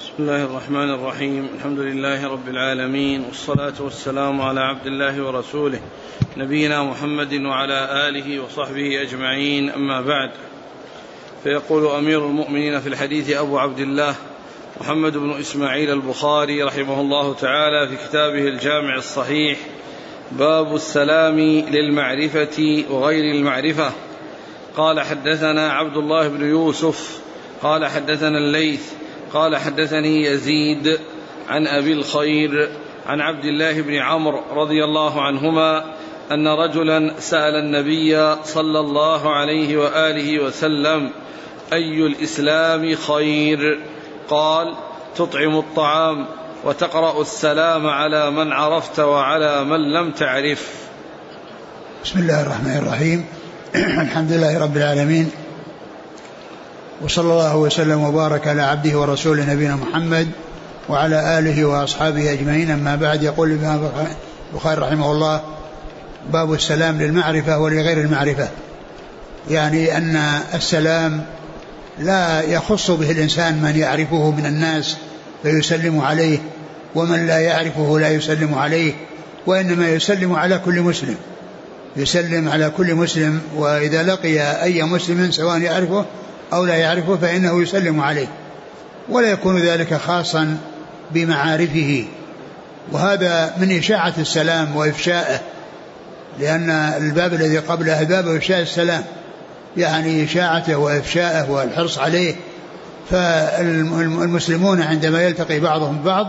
بسم الله الرحمن الرحيم. الحمد لله رب العالمين، والصلاة والسلام على عبد الله ورسوله نبينا محمد وعلى آله وصحبه أجمعين، أما بعد. فيقول أمير المؤمنين في الحديث أبو عبد الله محمد بن إسماعيل البخاري رحمه الله تعالى في كتابه الجامع الصحيح: باب السلام للمعرفة وغير المعرفة. قال: حدثنا عبد الله بن يوسف قال حدثنا الليث قال حدثني يزيد عن أبي الخير عن عبد الله بن عمرو رضي الله عنهما أن رجلا سأل النبي صلى الله عليه وآله وسلم: أي الإسلام خير؟ قال: تطعم الطعام وتقرأ السلام على من عرفت وعلى من لم تعرف. بسم الله الرحمن الرحيم. الحمد لله رب العالمين، وصلى الله وسلم وبارك على عبده ورسوله نبينا محمد وعلى آله وأصحابه أجمعين، أما بعد. يقول الإمام البخاري رحمه الله: باب السلام للمعرفة ولغير المعرفة، يعني أن السلام لا يخص به الإنسان من يعرفه من الناس فيسلم عليه، ومن لا يعرفه لا يسلم عليه، وإنما يسلم على كل مسلم، يسلم على كل مسلم، وإذا لقي أي مسلم سواء يعرفه أو لا يعرفه فإنه يسلم عليه، ولا يكون ذلك خاصا بمعارفه. وهذا من إشاعة السلام وإفشائه، لأن الباب الذي قبله باب إفشاء السلام، يعني إشاعته وإفشائه والحرص عليه. فالمسلمون عندما يلتقي بعضهم ببعض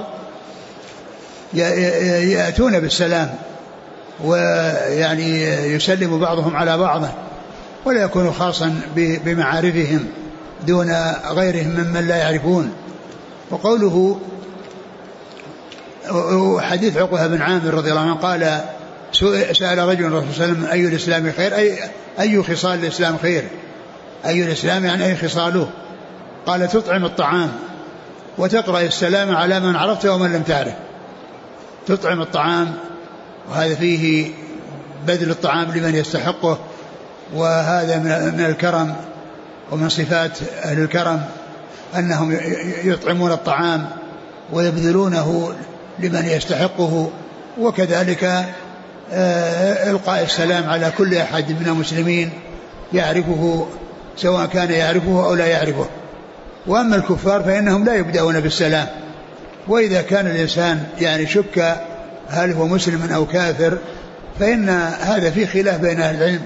يأتون بالسلام، ويعني يسلم بعضهم على بعض، ولا يكون خاصا بمعارفهم دون غيرهم ممن لا يعرفون. وقوله حديث عقبة بن عامر رضي الله عنه قال: سأل رجل الرسول صلى الله عليه وسلم: أي الإسلام خير؟ أي خصال الإسلام خير؟ أي الإسلام يعني أي خصاله؟ قال: تطعم الطعام وتقرأ السلام على من عرفته ومن لم تعرف. تطعم الطعام، وهذا فيه بذل الطعام لمن يستحقه، وهذا من الكرم، ومن صفات أهل الكرم أنهم يطعمون الطعام ويبذلونه لمن يستحقه. وكذلك إلقاء السلام على كل أحد من المسلمين يعرفه، سواء كان يعرفه أو لا يعرفه. وأما الكفار فإنهم لا يبدأون بالسلام، وإذا كان الإنسان يعني شك هل هو مسلم أو كافر فإن هذا فيه خلاف بين أهل العلم،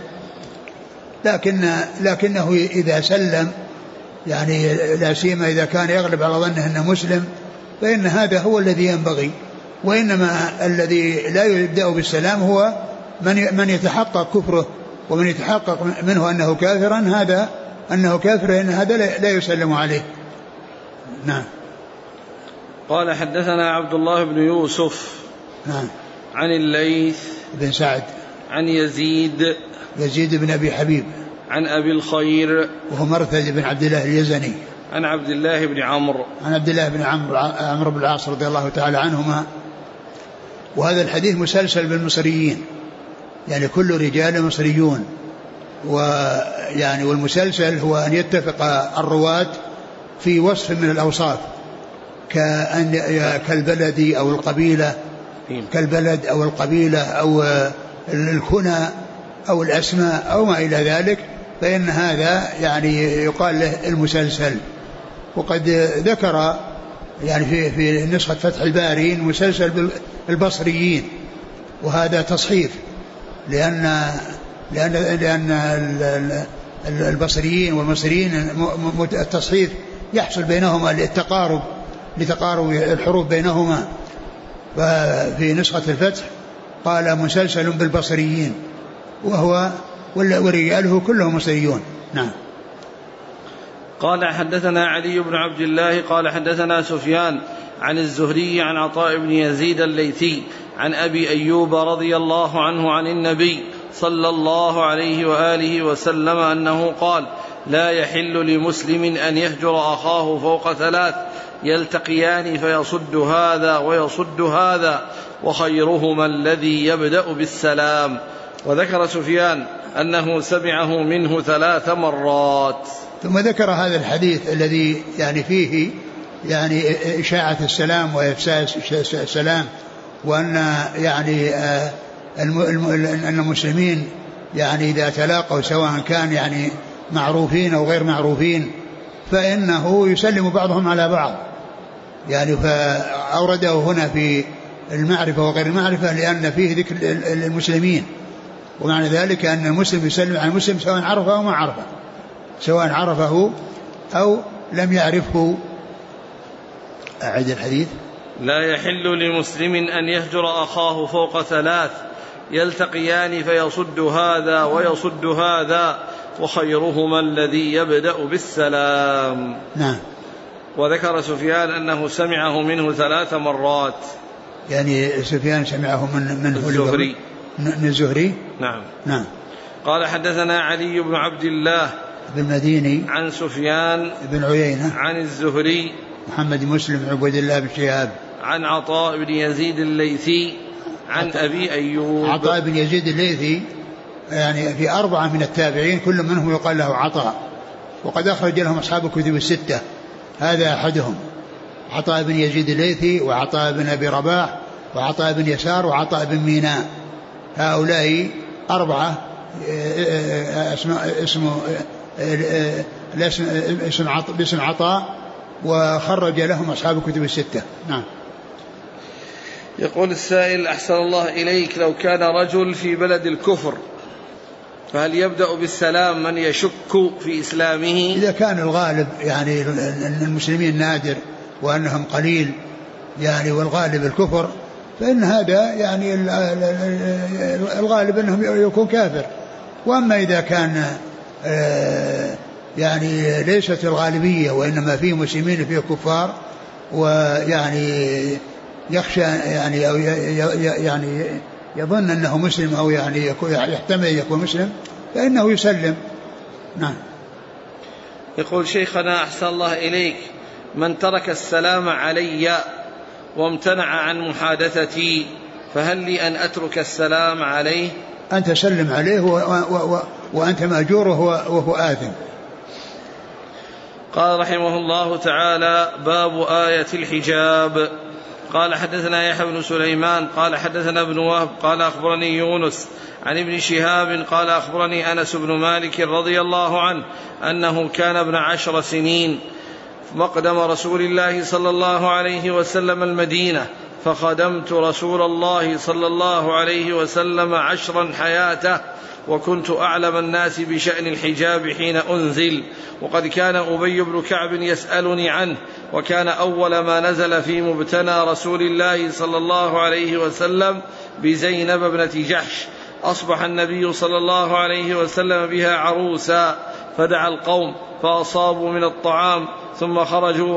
لكنه إذا سلم، يعني لا سيما إذا كان يغلب على ظنه أنه مسلم، فإن هذا هو الذي ينبغي. وإنما الذي لا يبدأ بالسلام هو من يتحقق كفره، ومن يتحقق منه أنه كافرا، هذا أنه كافر، إن هذا لا يسلم عليه. نعم. قال: حدثنا عبد الله بن يوسف. نعم. عن الليث بن سعد عن يزيد بن أبي حبيب عن أبي الخير وهو مرثد بن عبد الله اليزني عن عبد الله بن عمرو عمرو بن العاص رضي الله تعالى عنهما. وهذا الحديث مسلسل بالمصريين، يعني كل رجال مصريون، ويعني والمسلسل هو أن يتفق الرواة في وصف من الأوصاف، كالبلد أو القبيلة، كالبلد أو القبيلة أو الكنى أو الأسماء أو ما إلى ذلك، فإن هذا يعني يقال له المسلسل. وقد ذكر يعني في نسخة فتح الباري المسلسل بالبصريين، وهذا تصحيف، لأن البصريين والمصريين التصحيف يحصل بينهما لتقارب الحروف بينهما. ففي نسخة الفتح قال مسلسل بالبصريين، وهو ورجاله كلهم مصريون. نعم. قال: حدثنا علي بن عبد الله قال حدثنا سفيان عن الزهري عن عطاء بن يزيد الليثي عن أبي أيوب رضي الله عنه عن النبي صلى الله عليه وآله وسلم أنه قال: لا يحل لمسلم أن يهجر أخاه فوق 3 يلتقيان فيصد هذا ويصد هذا، وخيرهما الذي يبدأ بالسلام. وذكر سفيان أنه سمعه منه 3 مرات. ثم ذكر هذا الحديث الذي يعني فيه يعني إشاعة السلام وإفساد السلام، وأن يعني أن المسلمين يعني إذا تلاقوا سواء كان يعني معروفين أو غير معروفين فإنه يسلم بعضهم على بعض، يعني فأورده هنا في المعرفة وغير المعرفة لأن فيه ذكر المسلمين، ومعنى ذلك أن المسلم يسلم على المسلم سواء عرفه أو ما عرفه، سواء عرفه أو لم يعرفه. أعد الحديث. لا يحل لمسلم أن يهجر أخاه فوق 3 يلتقيان فيصد هذا ويصد هذا وخيرهما الذي يبدأ بالسلام. نعم. وذكر سفيان أنه سمعه منه 3 مرات. يعني سفيان سمعه من الزهري. من الزهري. نعم. نعم. قال حدثنا علي بن عبد الله بن مديني عن سفيان بن عيينة عن الزهري محمد مسلم عبد الله بن شهاب عن عطاء بن يزيد الليثي عن أبي أيوب. عطاء بن يزيد الليثي يعني في 4 من التابعين كل منهم يقال له عطاء، وقد أخرج لهم أصحاب الكتب 6، هذا أحدهم عطاء بن يزيد الليثي وعطاء بن أبي رباح وعطاء بن يسار وعطاء بن ميناء، هؤلاء 4 باسم عطاء وخرج لهم أصحاب الكتب 6. نعم. يقول السائل أحسن الله إليك، لو كان رجل في بلد الكفر فهل يبدأ بالسلام من يشك في إسلامه؟ إذا كان الغالب يعني المسلمين نادر وأنهم قليل يعني والغالب الكفر فإن هذا يعني الغالب أنهم يكون كافر. وأما إذا كان يعني ليست الغالبية وإنما فيه مسلمين فيه كفار ويعني يخشى يعني أو يعني يظن أنه مسلم أو يعني يحتمل يكون مسلم فإنه يسلم. نعم. يقول شيخنا أحسن الله إليك، من ترك السلام علي وامتنع عن محادثتي فهل لي أن أترك السلام عليه؟ أنت سلم عليه وأنت مأجور وهو آثم. قال رحمه الله تعالى: باب آية الحجاب. قال حدثنا يحيى بن سليمان قال حدثنا ابن وهب قال أخبرني يونس عن ابن شهاب قال أخبرني أنس بن مالك رضي الله عنه أنه كان ابن 10 سنين مقدم رسول الله صلى الله عليه وسلم المدينة، فخدمت رسول الله صلى الله عليه وسلم 10 حياته، وكنت أعلم الناس بشأن الحجاب حين أنزل، وقد كان أبي بن كعب يسألني عنه، وكان أول ما نزل في مبتنى رسول الله صلى الله عليه وسلم بزينب ابنة جحش. أصبح النبي صلى الله عليه وسلم بها عروسا، فدعا القوم فأصابوا من الطعام ثم خرجوا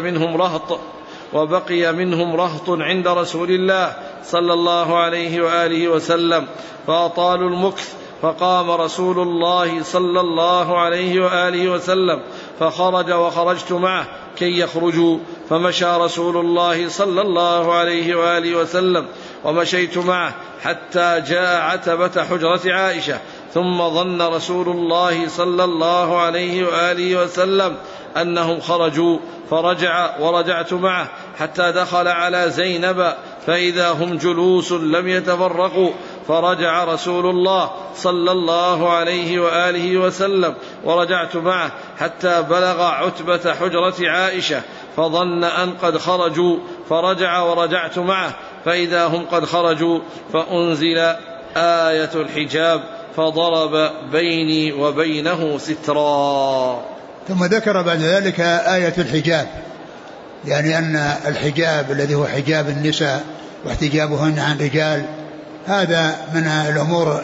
وبقي منهم رهط عند رسول الله صلى الله عليه وآله وسلم، فأطالوا المكث، فقام رسول الله صلى الله عليه وآله وسلم فخرج وخرجت معه كي يخرجوا، فمشى رسول الله صلى الله عليه وآله وسلم ومشيت معه حتى جاء عتبة حجرة عائشة، ثم ظن رسول الله صلى الله عليه وآله وسلم أنهم خرجوا، فرجع ورجعت معه حتى دخل على زينب فإذا هم جلوس لم يتفرقوا، فرجع رسول الله صلى الله عليه وآله وسلم ورجعت معه حتى بلغ عتبة حجرة عائشة، فظن أن قد خرجوا، فرجع ورجعت معه فإذا هم قد خرجوا، فأنزل آية الحجاب فضرب بيني وبينه سترا. ثم ذكر بعد ذلك آية الحجاب، يعني أن الحجاب الذي هو حجاب النساء واحتجابهن عن رجال هذا من الأمور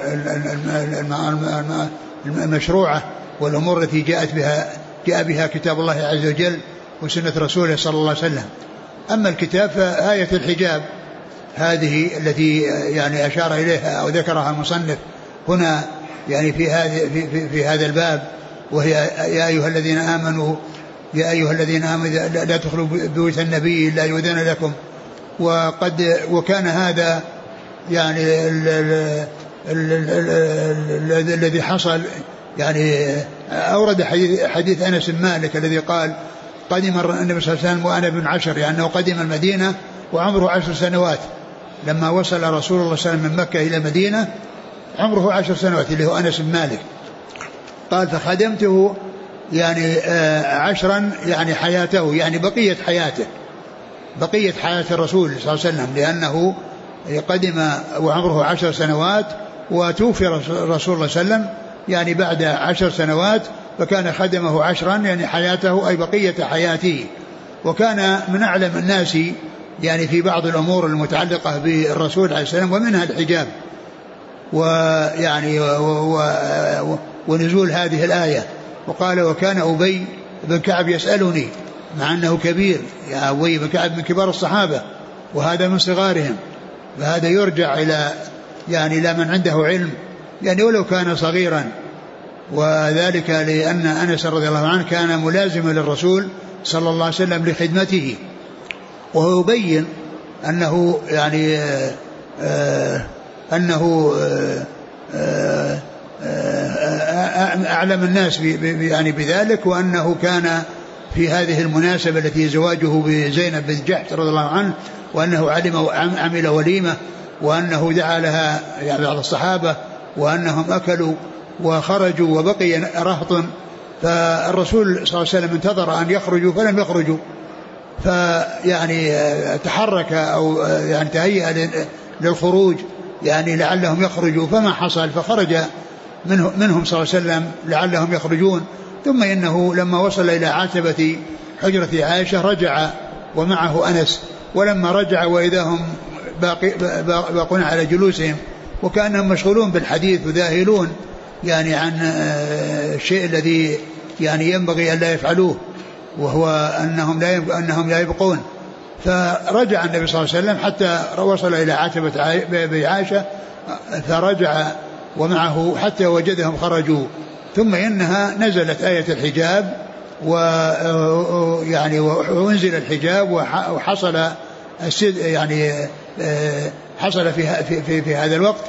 المشروعة والأمور التي جاء بها كتاب الله عز وجل وسنة رسوله صلى الله عليه وسلم. أما الكتاب فآية الحجاب هذه التي يعني أشار إليها أو ذكرها المصنف هنا يعني في هذا الباب، وهي يا أيها الذين آمنوا لا تدخلوا بيوت النبي إلا يؤذن لكم. وكان هذا يعني الذي حصل يعني أورد حديث أنس بن مالك الذي قال قدم النبي صلى الله عليه وسلم وأنا ابن 10، يعني أنه قدم المدينة وعمره 10 سنوات. لما وصل رسول الله صلى الله عليه وسلم من مكة إلى المدينة عمره 10 سنوات، اللي هو أنس بن مالك. قال فخدمته يعني 10 يعني حياته، يعني بقية حياته، بقية حياة الرسول صلى الله عليه وسلم، لأنه قدم وعمره 10 سنوات وتوفي رسول الله صلى الله عليه وسلم يعني بعد 10 سنوات، فكان خدمه 10 يعني حياته أي بقية حياته. وكان من أعلم الناس يعني في بعض الأمور المتعلقة بالرسول عليه السلام، ومنها الحجاب، ويعني ونزول هذه الآية. وقال وكان أبي بن كعب يسألني، مع أنه كبير، يا أبي بن كعب من كبار الصحابة وهذا من صغارهم، فهذا يرجع إلى يعني إلى من عنده علم يعني ولو كان صغيرا. وذلك لأن أنس رضي الله عنه كان ملازما للرسول صلى الله عليه وسلم لخدمته، وهو يبين أنه يعني أنه أعلم الناس يعني بذلك، وأنه كان في هذه المناسبة التي زواجه بزينب بن جحش رضي الله عنه، وأنه عمل وليمة، وأنه دعا لها يعني بعض الصحابة، وأنهم أكلوا وخرجوا وبقي رهط، فالرسول صلى الله عليه وسلم انتظر أن يخرجوا فلم يخرجوا، فيعني تحرك أو يعني تهيأ للخروج يعني لعلهم يخرجوا، فما حصل، فخرج منهم صلى الله عليه وسلم لعلهم يخرجون. ثم إنه لما وصل إلى عتبة حجرة عائشة رجع ومعه أنس، ولما رجع وإذا هم باقون على جلوسهم، وكانهم مشغولون بالحديث وذاهلون يعني عن الشيء الذي يعني ينبغي أن لا يفعلوه، وهو أنهم لا يبقون. فرجع النبي صلى الله عليه وسلم حتى وصل إلى عتبة عائشة، فرجع ومعه حتى وجدهم خرجوا. ثم إنها نزلت آية الحجاب، ويعني وانزل الحجاب، وحصل يعني حصل في هذا الوقت،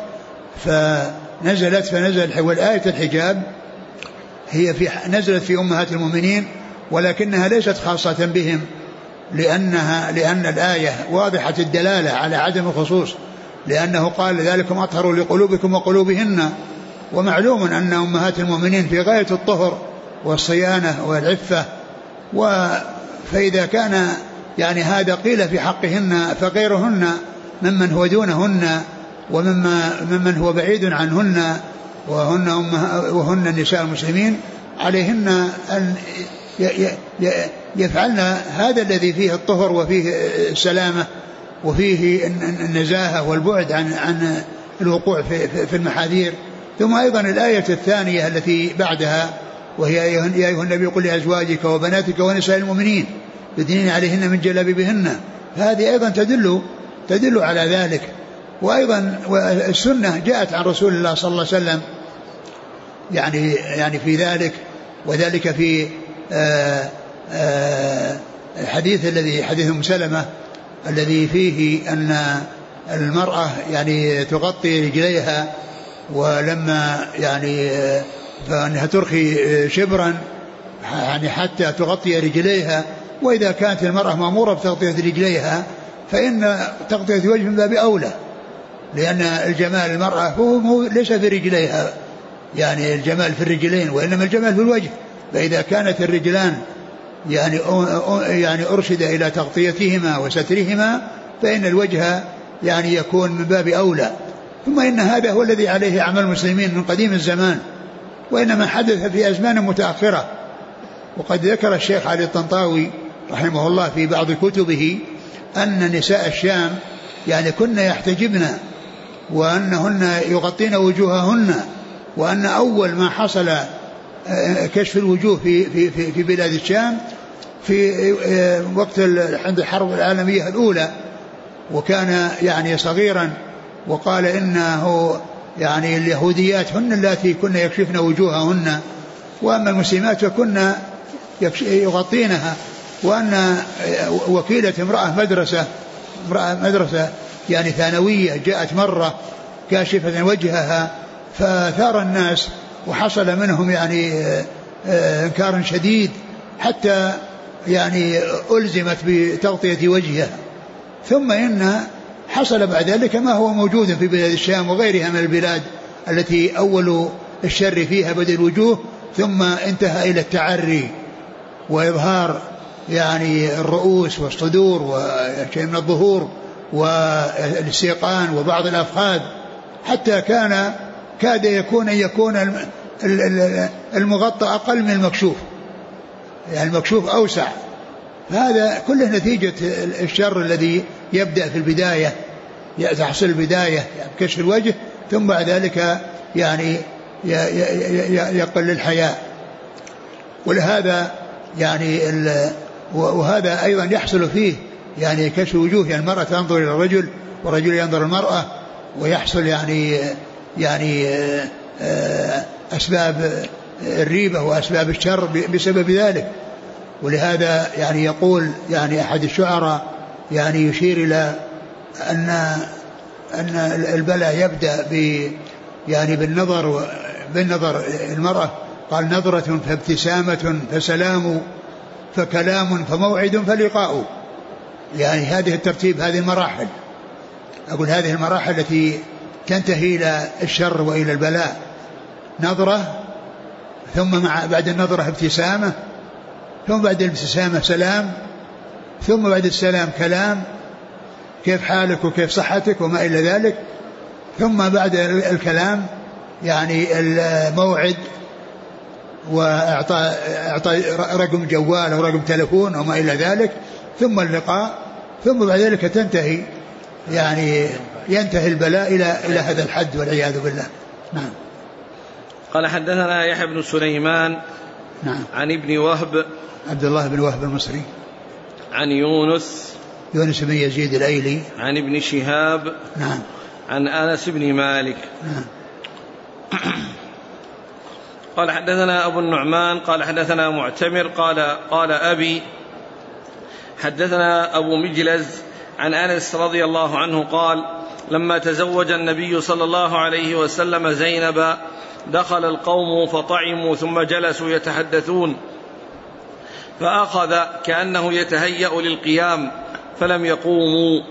فنزل والآية الحجاب هي نزلت في أمهات المؤمنين، ولكنها ليست خاصة بهم، لأن الآية واضحة الدلالة على عدم الخصوص، لأنه قال ذلكم أطهر لقلوبكم وقلوبهن. ومعلوم أن أمهات المؤمنين في غاية الطهر والصيانة والعفة، فإذا كان يعني هذا قيل في حقهن، فغيرهن ممن هو دونهن وممن هو بعيد عنهن وهن نساء المسلمين عليهن أن يفعلن هذا الذي فيه الطهر وفيه السلامة وفيه النزاهة والبعد عن الوقوع في المحاذير. ثم أيضا الآية الثانية التي بعدها، وهي يا أيها النبي قل لأزواجك وبناتك ونساء المؤمنين يدنين عليهن من جلابيبهن، هذه أيضا تدل على ذلك. وأيضا السنة جاءت عن رسول الله صلى الله عليه وسلم يعني في ذلك، وذلك في حديث أم سلمة الذي فيه أن المرأة يعني تغطي رجليها، ولما يعني فأنها ترخي شبرا يعني حتى تغطي رجليها، وإذا كانت المرأة مأمورة بتغطية رجليها فإن تغطية الوجه من باب أولى، لأن الجمال المرأة هو ليس في رجليها، يعني الجمال في الرجلين، وإنما الجمال في الوجه. فإذا كانت الرجلان يعني أرشد إلى تغطيتهما وسترهما، فإن الوجه يعني يكون من باب أولى. ثم إن هذا هو الذي عليه عمل المسلمين من قديم الزمان، وإنما حدث في أزمان متأخرة. وقد ذكر الشيخ علي الطنطاوي رحمه الله في بعض كتبه أن نساء الشام يعني كن يحتجبن، وأنهن يغطين وجوههن، وأن أول ما حصل كشف الوجوه في بلاد الشام في وقت عند الحرب العالمية الأولى، وكان يعني صغيرا، وقال إنه يعني اليهوديات هن التي كن يكشفن وجوههن، وأما المسلمات فكن يغطينها. وأن وكيلة امرأة مدرسة يعني ثانوية جاءت مرة كاشفة وجهها، فثار الناس وحصل منهم يعني انكار شديد، حتى يعني ألزمت بتغطية وجهها. ثم إن حصل بعد ذلك ما هو موجود في بلاد الشام وغيرها من البلاد التي أول الشر فيها بدء الوجوه، ثم انتهى إلى التعري وإظهار يعني الرؤوس والصدور وشيء من الظهور والسيقان وبعض الأفخاذ، حتى كاد يكون المغطى أقل من المكشوف، يعني المكشوف أوسع. هذا كله نتيجة الشر الذي يبدأ في البداية، تحصل البداية يعني كشف الوجه، ثم بعد ذلك يعني يقل الحياء. ولهذا يعني وهذا أيضا يحصل فيه يعني كشف وجوه، يعني المرأة تنظر إلى الرجل والرجل ينظر المرأة، ويحصل يعني أسباب الريبة وأسباب الشر بسبب ذلك. ولهذا يعني يقول يعني أحد الشعراء يعني يشير إلى أن البلاء يبدأ يعني بالنظر المرأة، قال نظرة فابتسامة فسلام فكلام فموعد فلقاء. يعني هذه الترتيب، هذه المراحل، أقول هذه المراحل التي تنتهي إلى الشر وإلى البلاء. نظرة، ثم بعد النظرة ابتسامة، ثم بعد الابتسامة سلام، ثم بعد السلام كلام كيف حالك وكيف صحتك وما إلى ذلك، ثم بعد الكلام يعني الموعد وإعطاء رقم جوال أو رقم تلفون وما إلى ذلك، ثم اللقاء، ثم بعد ذلك تنتهي يعني ينتهي البلاء إلى هذا الحد والعياذ بالله. نعم. قال حدثنا يحيى بن سليمان نعم عن ابن وهب عبد الله بن وهب المصري، عن يونس بن يزيد الأيلي، عن ابن شهاب نعم عن أنس بن مالك نعم. قال حدثنا أبو النعمان قال حدثنا معتمر قال أبي حدثنا أبو مجلز عن أنس رضي الله عنه قال لما تزوج النبي صلى الله عليه وسلم زينب دخل القوم فطعموا ثم جلسوا يتحدثون، فأخذ كأنه يتهيأ للقيام فلم يقوموا،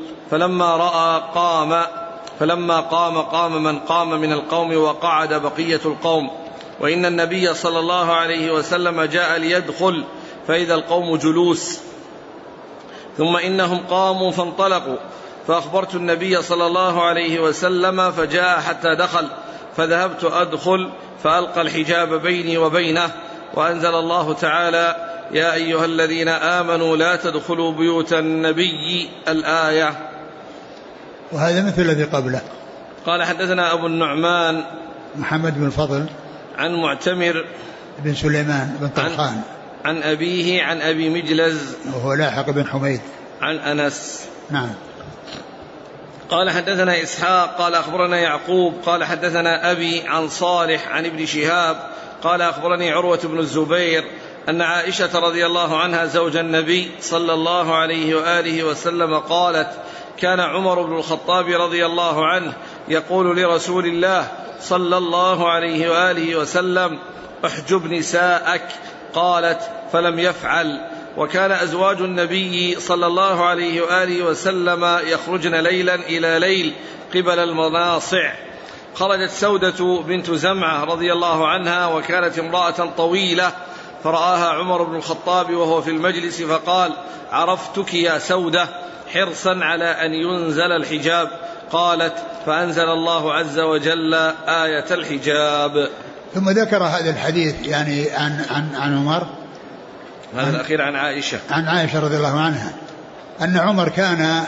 فلما قام من قام من القوم وقعد بقية القوم، وإن النبي صلى الله عليه وسلم جاء ليدخل فإذا القوم جلوس، ثم إنهم قاموا فانطلقوا، فأخبرت النبي صلى الله عليه وسلم فجاء حتى دخل، فذهبت أدخل فألقى الحجاب بيني وبينه، وأنزل الله تعالى يا أيها الذين آمنوا لا تدخلوا بيوت النبي الآية. وهذا مثل الذي قبله. قال حدثنا أبو النعمان محمد بن الفضل عن معتمر بن سليمان بن طرخان عن أبيه عن أبي مجلز وهو لاحق بن حميد عن أنس. نعم. قال حدثنا إسحاق قال أخبرنا يعقوب قال حدثنا أبي عن صالح عن ابن شهاب قال أخبرني عروة بن الزبير أن عائشة رضي الله عنها زوج النبي صلى الله عليه وآله وسلم قالت كان عمر بن الخطاب رضي الله عنه يقول لرسول الله صلى الله عليه وآله وسلم احجب نساءك، قالت فلم يفعل. وكان أزواج النبي صلى الله عليه وآله وسلم يخرجن ليلا إلى ليل قبل المناصع. خرجت سودة بنت زمعة رضي الله عنها وكانت امرأة طويلة، فرآها عمر بن الخطاب وهو في المجلس فقال عرفتك يا سودة، حرصا على أن ينزل الحجاب. قالت فأنزل الله عز وجل آية الحجاب. ثم ذكر هذا الحديث يعني عن عمر، هذا الأخير عن عائشة رضي الله عنها أن عمر كان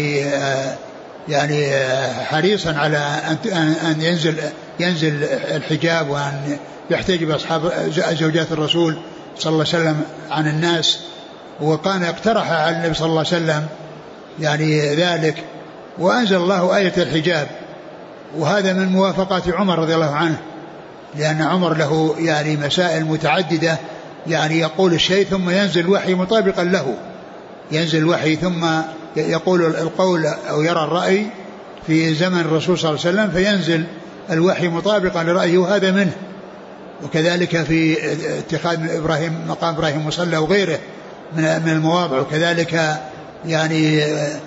يعني حريصا على أن ينزل الحجاب وأن يحتجب أصحاب زوجات الرسول صلى الله عليه وسلم عن الناس، وكان اقترح على النبي صلى الله عليه وسلم يعني ذلك، وأنزل الله آية الحجاب. وهذا من موافقات عمر رضي الله عنه، لأن عمر له يعني مسائل متعددة، يعني يقول الشيء ثم ينزل الوحي مطابقا له، ينزل الوحي ثم يقول القول أو يرى الرأي في زمن الرسول صلى الله عليه وسلم فينزل الوحي مطابقا لرأيه، وهذا منه. وكذلك في اتخاذ مقام إبراهيم مصلى وغيره من المواضع. وكذلك يعني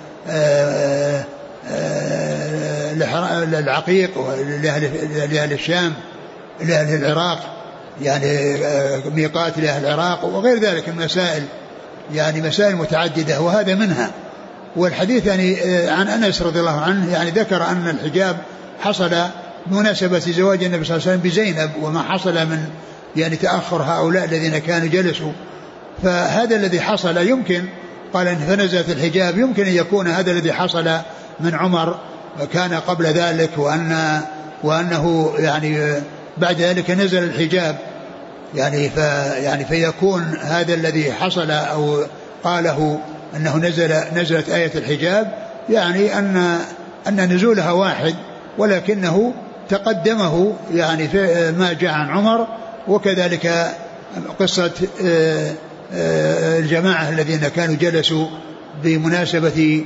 العقيق لأهل الشام، لأهل العراق يعني ميقات لأهل العراق، وغير ذلك من مسائل يعني مسائل متعددة وهذا منها. والحديث يعني عن أنس رضي الله عنه يعني ذكر أن الحجاب حصل بمناسبة زواج النبي صلى الله عليه وسلم بزينب، وما حصل من يعني تأخر هؤلاء الذين كانوا جلسوا. فهذا الذي حصل يمكن قال إن فنزلت الحجاب يمكن أن يكون هذا الذي حصل من عمر كان قبل ذلك، وأنه يعني بعد ذلك نزل الحجاب يعني فيكون هذا الذي حصل أو قاله أنه نزلت آية الحجاب يعني أن نزولها واحد، ولكنه تقدمه يعني في ما جاء عن عمر. وكذلك قصة الجماعة الذين كانوا جلسوا بمناسبة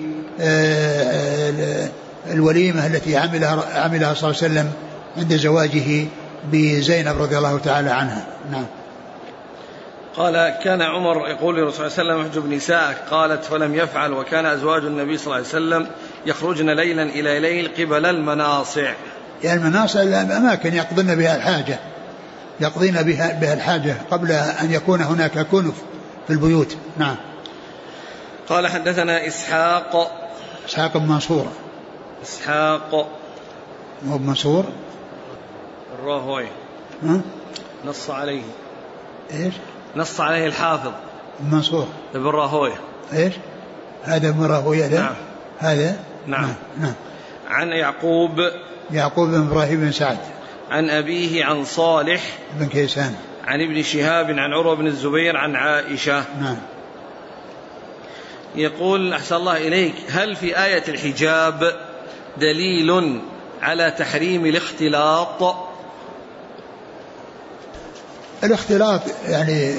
الوليمة التي عملها صلى الله عليه وسلم عند زواجه بزينب رضي الله تعالى عنها. نعم. قال كان عمر يقول للرسول صلى الله عليه وسلم احجب نساءك، قالت فلم يفعل، وكان أزواج النبي صلى الله عليه وسلم يخرجن ليلا إلى ليل قبل المناصع. يعني المناصع الأماكن يقضين بها الحاجة قبل أن يكون هناك كنف في البيوت. نعم. قال حدثنا إسحاق بن منصور. مو بمنصور الراهوي نص عليه. إيش؟ نص عليه الحافظ منصور ابن راهوي. إيش هذا ابن راهوي؟ نعم. هذا نعم. نعم. عن يعقوب بن إبراهيم بن سعد عن أبيه عن صالح بن كيسان عن ابن شهاب عن عروة بن الزبير عن عائشة. نعم. يقول أحسن الله إليك: هل في آية الحجاب دليل على تحريم الاختلاط؟ الاختلاط يعني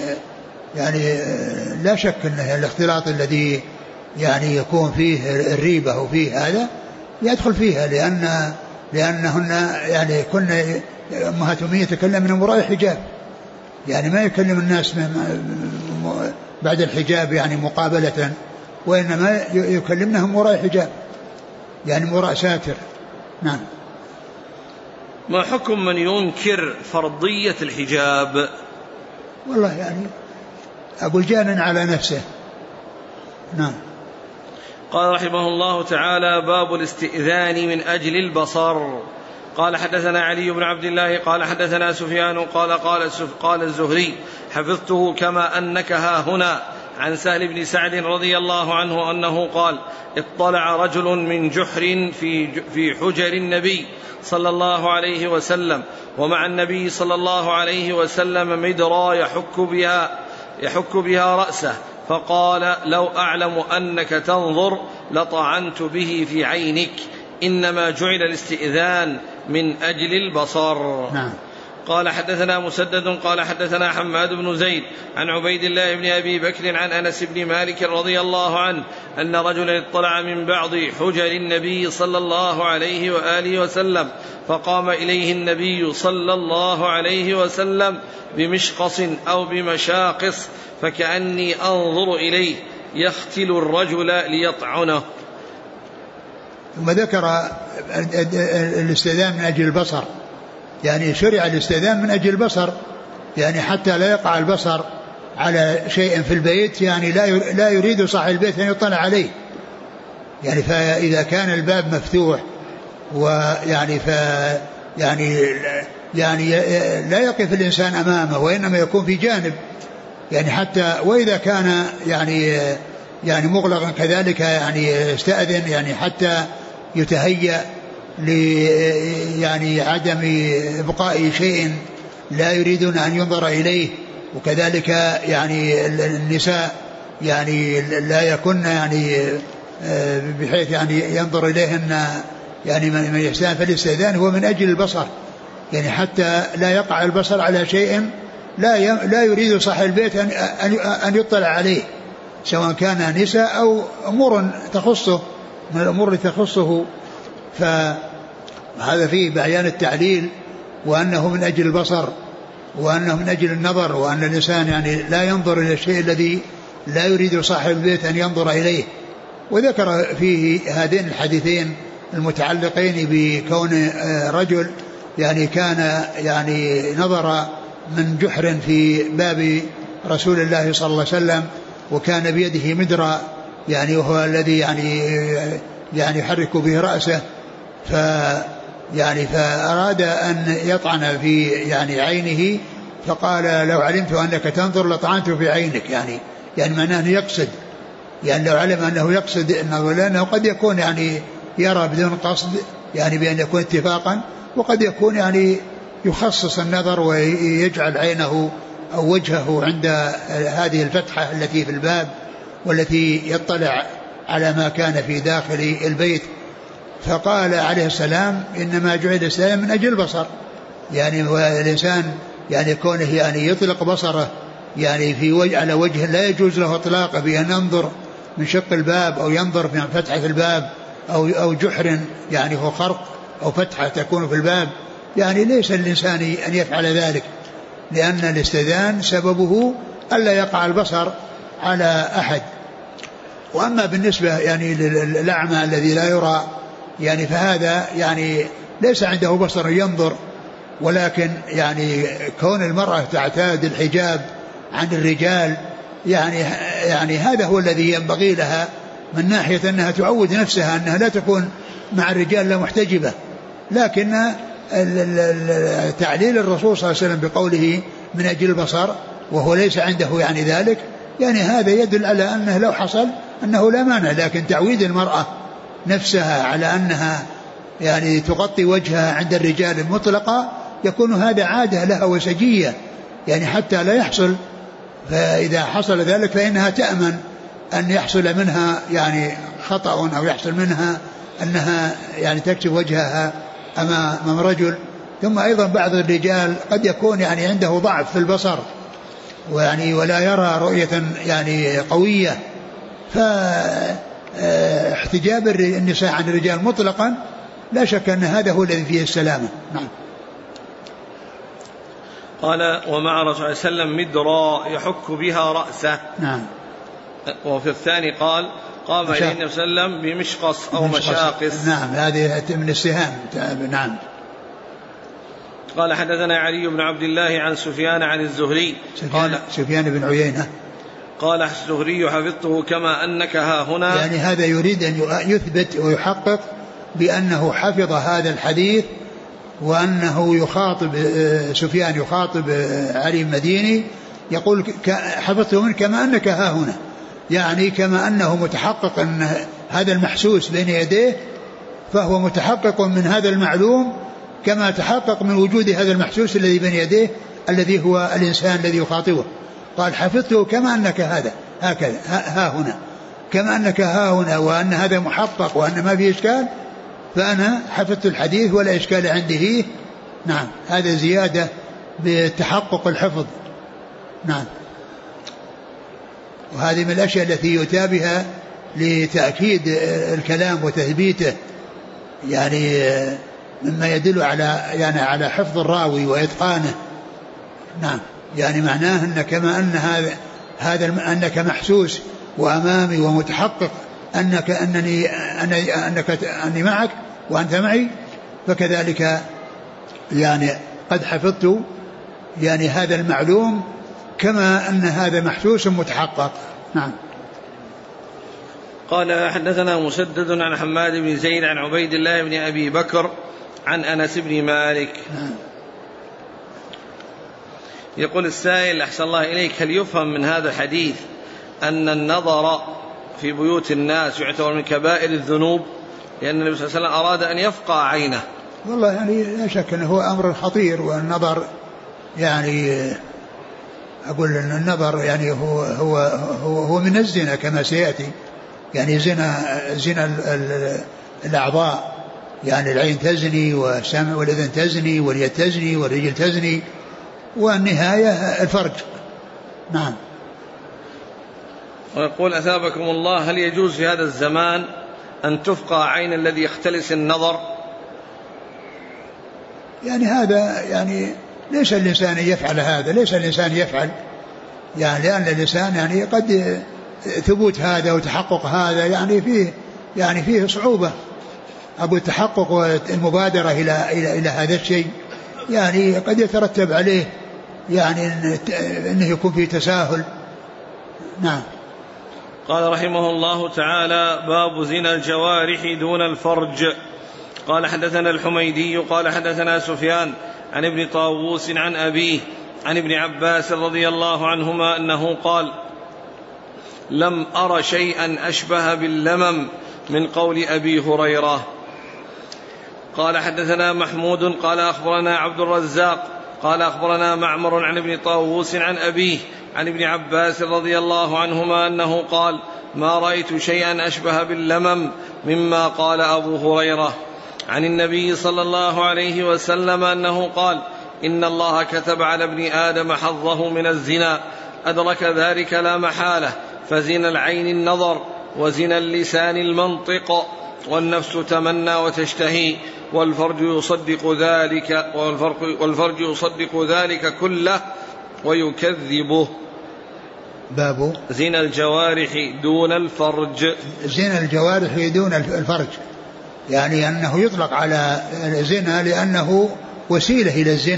لا شك أنه الاختلاط الذي يعني يكون فيه الريبة وفيه هذا يدخل فيها، لأنهن يعني كنا أمهاتهم يتكلم من وراء الحجاب، يعني ما يكلم الناس بعد الحجاب يعني مقابلة، وإنما يكلمنهم وراء الحجاب يعني وراء ساتر. نعم. ما حكم من ينكر فرضية الحجاب؟ والله يعني أقول جانا على نفسه. نعم. قال رحمه الله تعالى: باب الاستئذان من أجل البصر. قال حدثنا علي بن عبد الله قال حدثنا سفيان قال الزهري: حفظته كما أنك ها هنا عن سهل بن سعد رضي الله عنه أنه قال: اطلع رجل من جحر في حجر النبي صلى الله عليه وسلم، ومع النبي صلى الله عليه وسلم مدرى يحك بها رأسه، فقال: لو أعلم أنك تنظر لطعنت به في عينك، إنما جعل الاستئذان من أجل البصر. نعم. قال حدثنا مسدد قال حدثنا حماد بن زيد عن عبيد الله بن أبي بكر عن أنس بن مالك رضي الله عنه أن رجلا اطلع من بعض حجر النبي صلى الله عليه وآله وسلم، فقام إليه النبي صلى الله عليه وسلم بمشقص أو بمشاقص، فكأني أنظر إليه يختل الرجل ليطعنه. ثم ذكر الاستئذان من أجل البصر، يعني شرع الاستئذان من أجل البصر، يعني حتى لا يقع البصر على شيء في البيت، يعني لا يريد صاحب البيت أن يطلع عليه، يعني فإذا كان الباب مفتوح ويعني يعني لا يقف الإنسان أمامه، وإنما يكون في جانب، يعني حتى وإذا كان يعني مغلقا كذلك يعني يستأذن، يعني حتى يتهيأ يعني عدم إبقاء شيء لا يريدون أن ينظر إليه. وكذلك يعني النساء يعني لا يكن يعني بحيث يعني ينظر إليهن يعني من يستأذن، فالاستئذان هو من أجل البصر، يعني حتى لا يقع البصر على شيء لا يريد صاحب البيت أن يطلع عليه، سواء كان نساء أو أمور تخصه من الأمور التي تخصه. فهذا فيه بيان التعليل، وأنه من أجل البصر، وأنه من أجل النظر، وأن الإنسان يعني لا ينظر إلى الشيء الذي لا يريد صاحب البيت أن ينظر إليه. وذكر فيه هذين الحديثين المتعلقين بكون رجل يعني كان يعني نظر من جحر في باب رسول الله صلى الله عليه وسلم، وكان بيده مدرى يعني وهو الذي يعني يحرك به رأسه، فأراد أن يطعن في يعني عينه، فقال لو علمت أنك تنظر لطعنت في عينك، يعني معناه أنه يقصد، يعني لو علم أنه يقصد النظر، لأنه قد يكون يعني يرى بدون قصد يعني بأن يكون اتفاقا، وقد يكون يعني يخصص النظر ويجعل عينه أو وجهه عند هذه الفتحة التي في الباب والتي يطلع على ما كان في داخل البيت. فقال عليه السلام إنما جعل الإسلام من أجل البصر، يعني والإنسان يعني كونه يعني يطلق بصره يعني في على وجه لا يجوز له إطلاقه بأن ينظر من شق الباب أو ينظر من فتحة الباب أو جحر يعني هو خرق أو فتحة تكون في الباب، يعني ليس للإنسان أن يفعل ذلك، لأن الاستئذان سببه ألا يقع البصر على أحد. وأما بالنسبة يعني للأعمى الذي لا يرى يعني فهذا يعني ليس عنده بصر ينظر، ولكن يعني كون المرأة تعتاد الحجاب عن الرجال يعني هذا هو الذي ينبغي لها من ناحية أنها تعود نفسها أنها لا تكون مع الرجال لا محتجبة. لكن تعليل الرسول صلى الله عليه وسلم بقوله من أجل البصر وهو ليس عنده يعني ذلك، يعني هذا يدل على أنه لو حصل أنه لا مانع، لكن تعويد المرأة نفسها على أنها يعني تغطي وجهها عند الرجال المطلقة يكون هذا عادة لها وسجية، يعني حتى لا يحصل، فإذا حصل ذلك فإنها تأمن أن يحصل منها يعني خطأ أو يحصل منها أنها يعني تكشف وجهها أمام رجل. ثم أيضا بعض الرجال قد يكون يعني عنده ضعف في البصر ويعني ولا يرى رؤية يعني قوية، فاحتجاب النساء عن الرجال مطلقا لا شك أن هذا هو الذي فيه السلامة. نعم. قال ومع رسول صلى الله عليه وسلم مدرى يحك بها رأسه. نعم. وفي الثاني قال قام إليه النبي صلى الله عليه وسلم بمشقص أو مشاقص. نعم هذه من السهام. نعم. قال حدثنا علي بن عبد الله عن سفيان عن الزهري قال سفيان بن عيينة قال الزهري حفظته كما أنك ها هنا، يعني هذا يريد أن يثبت ويحقق بأنه حفظ هذا الحديث، وأنه يخاطب سفيان يخاطب علي المديني يقول حفظته منك كما أنك ها هنا، يعني كما أنه متحقق أن هذا المحسوس بين يديه فهو متحقق من هذا المعلوم كما تحقق من وجود هذا المحسوس الذي بين يديه الذي هو الإنسان الذي يخاطبه. قال حفظته كما أنك هكذا ها هنا، كما أنك ها هنا، وأن هذا محقق وأن ما فيه إشكال، فأنا حفظت الحديث ولا إشكال عندي فيه. نعم هذا زيادة بتحقق الحفظ. نعم. وهذه من الأشياء التي يؤتى بها لتأكيد الكلام وتثبيته، يعني مما يدل على حفظ الراوي وإتقانه. نعم يعني معناه أن كما أن هذا أنك محسوس وأمامي ومتحقق أني معك وأنت معي، فكذلك يعني قد حفظت يعني هذا المعلوم كما أن هذا محسوس متحقق. نعم. قال حدثنا مسدد عن حماد بن زيد عن عبيد الله بن أبي بكر عن أنس بن مالك. يقول السائل أحسن الله إليك، هل يفهم من هذا الحديث أن النظر في بيوت الناس يعتبر من كبائر الذنوب، لأن النبي صلى الله عليه وسلم أراد أن يفقع عينه؟ والله يعني لا شك أنه هو أمر خطير، والنظر يعني أقول أن النظر يعني هو من الزنا كما سيأتي، يعني زنا الأعضاء، يعني العين تزني والسمع والأذن تزني واليد تزني والرجل تزني، والنهاية الفرج. نعم. ويقول أثابكم الله، هل يجوز في هذا الزمان أن تفقع عين الذي يختلس النظر؟ يعني هذا يعني ليس الإنسان يفعل هذا، ليس الإنسان يفعل، يعني لأن الإنسان يعني ثبوت هذا وتحقق هذا يعني فيه صعوبة. أبو التحقق والمبادرة إلى هذا الشيء يعني قد يترتب عليه يعني أنه يكون فيه تساهل. نعم. قال رحمه الله تعالى: باب زنا الجوارح دون الفرج. قال حدثنا الحميدي قال حدثنا سفيان عن ابن طاووس عن أبيه عن ابن عباس رضي الله عنهما أنه قال: لم أر شيئا أشبه باللمم من قول أبي هريرة. قال حدثنا محمود قال أخبرنا عبد الرزاق قال أخبرنا معمر عن ابن طاووس عن أبيه عن ابن عباس رضي الله عنهما أنه قال: ما رأيت شيئا أشبه باللمم مما قال أبو هريرة عن النبي صلى الله عليه وسلم أنه قال: إن الله كتب على ابن آدم حظه من الزنا، أدرك ذلك لا محالة، فزنا العين النظر، وزنا اللسان المنطق، والنفس تمنى وتشتهي، والفرج يصدق ذلك كله ويكذبه. باب زنا الجوارح دون الفرج. زنا الجوارح دون الفرج يعني أنه يطلق على الزنا لأنه وسيلة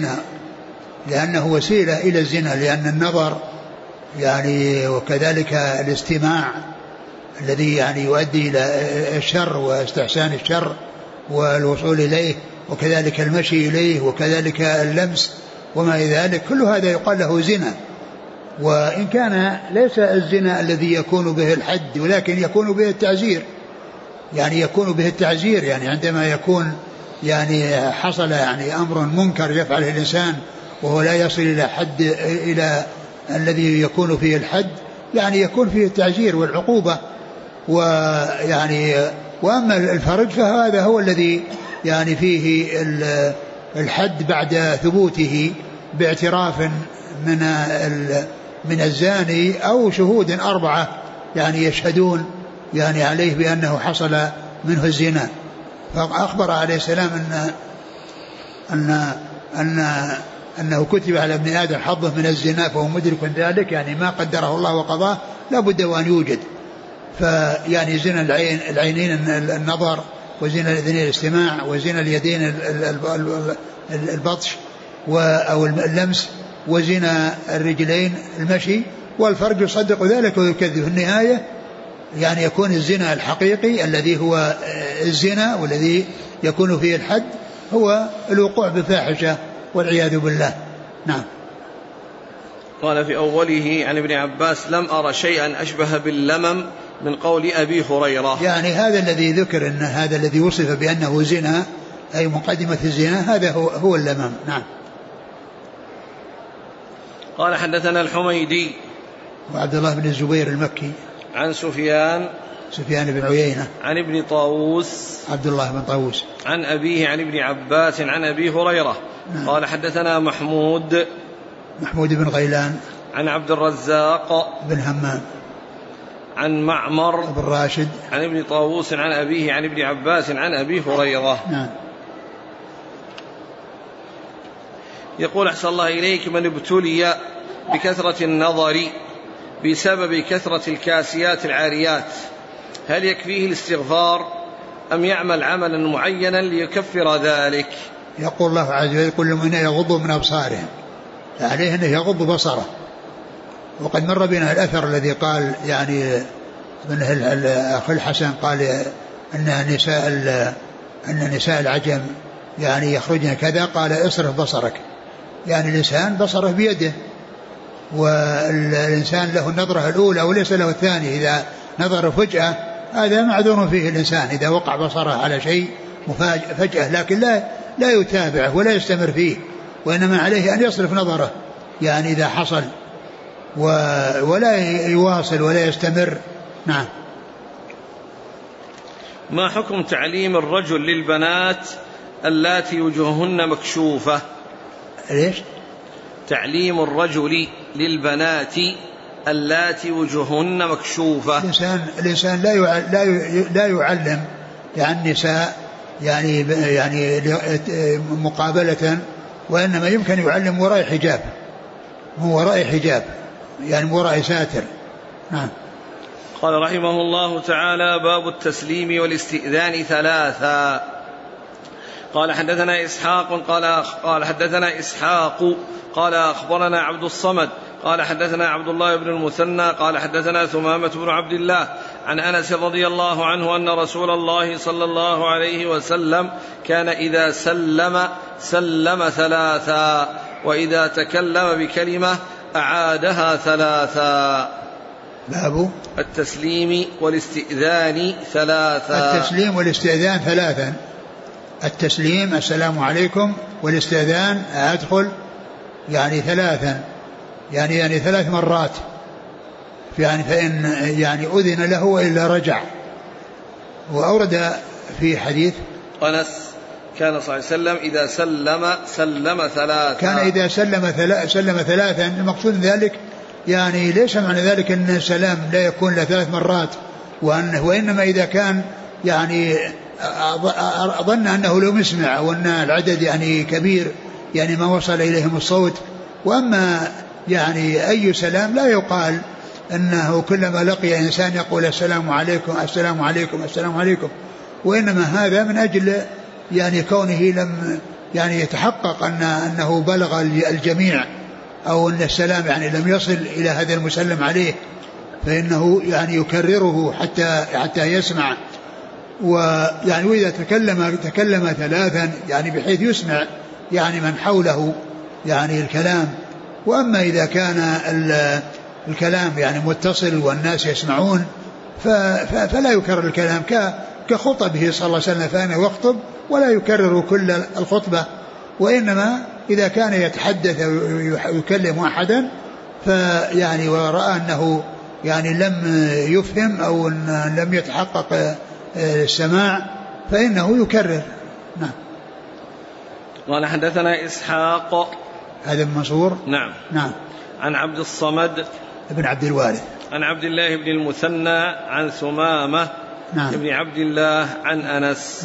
إلى الزنا، لأن النظر يعني وكذلك الاستماع الذي يعني يؤدي إلى الشر واستحسان الشر والوصول إليه، وكذلك المشي إليه، وكذلك اللمس وما إلى ذلك، كل هذا يقال له زنا. وإن كان ليس الزنا الذي يكون به الحد، ولكن يكون به التعزير، يعني عندما يكون يعني حصل يعني أمر منكر يفعله الإنسان وهو لا يصل إلى حد إلى الذي يكون فيه الحد، يعني يكون فيه التعزير والعقوبة. ويعني وأما الفرج فهذا هو الذي يعني فيه الحد بعد ثبوته باعتراف من الزاني أو شهود 4 يعني يشهدون يعني عليه بأنه حصل منه الزنا. فأخبر عليه السلام أنه كتب على ابن آدم حظه من الزنا فهو مدرك ذلك، يعني ما قدره الله وقضاه لا بد وأن يوجد. فيعني زنا العينين النظر، وزنا الأذنين الاستماع، وزنا اليدين البطش أو اللمس، وزنا الرجلين المشي، والفرج يصدق ذلك ويكذب. في النهاية يعني يكون الزنا الحقيقي الذي هو الزنا والذي يكون فيه الحد هو الوقوع بفاحشة والعياذ بالله. نعم. قال في أوله عن ابن عباس: لم أرى شيئا أشبه باللمم من قول أبي هريرة. يعني هذا الذي ذكر أن هذا الذي وصف بأنه زنا أي مقدمة الزنا هذا هو اللمم. نعم. قال حدثنا الحميدي وعبد الله بن الزبير المكي عن سفيان بن عيينة عن ابن طاووس عبد الله بن طاووس عن أبيه عن ابن عباس عن أبي هريرة. نعم. قال حدثنا محمود بن غيلان عن عبد الرزاق بن همام عن معمر بن راشد عن ابن طاووس عن أبيه عن ابن عباس عن أبي هريرة. نعم. يقول: أحسن الله إليك، من ابتلي بكثرة النظر بسبب كثرة الكاسيات العاريات هل يكفيه الاستغفار أم يعمل عملا معينا ليكفر ذلك؟ يقول الله عز وجل: كل من يغض من أبصارهم، عليه أنه يغض بصره. وقد مر بنا الأثر الذي قال يعني من أخي الحسن قال أن نساء العجم يعني يخرجن كذا، قال: اصرف بصرك، يعني الإنسان بصره بيده، والإنسان له النظرة الأولى وليس له الثانية. إذا نظر فجأة هذا معذور فيه الإنسان إذا وقع بصره على شيء فجأة، لكن لا يتابعه ولا يستمر فيه، وإنما عليه أن يصرف نظره يعني إذا حصل ولا يواصل ولا يستمر. نعم. ما حكم تعليم الرجل للبنات اللاتي وجوههن مكشوفة؟ ليش؟ تعليم الرجل للبنات اللاتي وجوههن مكشوفة. الإنسان لا يعلم يعني النساء يعني مقابلة، وإنما يمكن يعلم وراء حجاب، من وراء حجاب يعني وراء ساتر. نعم. قال رحمه الله تعالى: باب التسليم والاستئذان ثلاثا. قال حدثنا إسحاق قال حدثنا إسحاق قال أخبرنا عبد الصمد قال حدثنا عبد الله بن المثنى قال حدثنا ثمامة بن عبد الله عن أنس رضي الله عنه أن رسول الله صلى الله عليه وسلم كان إذا سلم ثلاثا، وإذا تكلم بكلمة أعادها ثلاثا. باب التسليم والاستئذان ثلاثا. التسليم والاستئذان ثلاثا. التسليم السلام عليكم، والاستئذان أدخل يعني ثلاثا، يعني 3 مرات، يعني فإن يعني أذن له وإلا رجع. وأورد في حديث أنس كان صلى الله عليه وسلم إذا سلم ثلاثا، كان إذا سلم ثلاثا. المقصود من ذلك يعني ليس معنى ذلك أن السلام لا يكون له 3 مرات، وإنما إذا كان يعني أظن أنه لو مسمع وأن العدد يعني كبير يعني ما وصل إليهم الصوت. وأما يعني أي سلام لا يقال أنه كلما لقي إنسان يقول السلام عليكم السلام عليكم السلام عليكم، وإنما هذا من أجل يعني كونه لم يعني يتحقق أنه بلغ الجميع، أو أن السلام يعني لم يصل إلى هذا المسلم عليه، فإنه يعني يكرره حتى يسمع. ويعني وإذا تكلم ثلاثا يعني بحيث يسمع يعني من حوله يعني الكلام. وأما إذا كان الكلام يعني متصل والناس يسمعون فلا يكرر الكلام كخطبه صلى الله عليه وسلم، فإنه يخطب ولا يكرر كل الخطبة، وإنما إذا كان يتحدث ويكلم أحدا فيعني ورأى أنه يعني لم يفهم أو لم يتحقق السماع فإنه يكرر. نعم. قال حدثنا إسحاق هذا منصور. نعم. عن عبد الصمد ابن عبد الوارث عن عبد الله بن المثنى عن ثمامة ابن عبد الله عن أنس.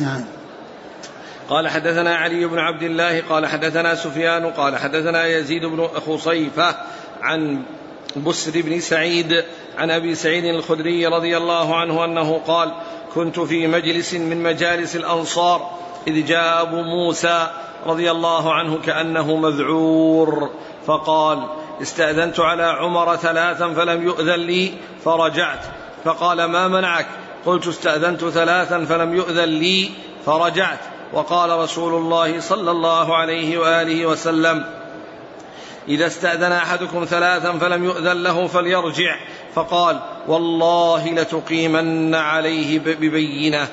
قال حدثنا علي بن عبد الله قال حدثنا سفيان قال حدثنا يزيد بن خصيفة عن بسر بن سعيد عن أبي سعيد الخدري رضي الله عنه أنه قال: كنت في مجلس من مجالس الأنصار إذ جاء أبو موسى رضي الله عنه كأنه مذعور، فقال: استأذنت على عمر 3 فلم يؤذن لي فرجعت، فقال: ما منعك؟ قلت: استأذنت 3 فلم يؤذن لي فرجعت. وقال رسول الله صلى الله عليه وآله وسلم: إذا استأذن أحدكم 3 فلم يؤذن له فليرجع. فقال: والله لتقيمن عليه ببينة.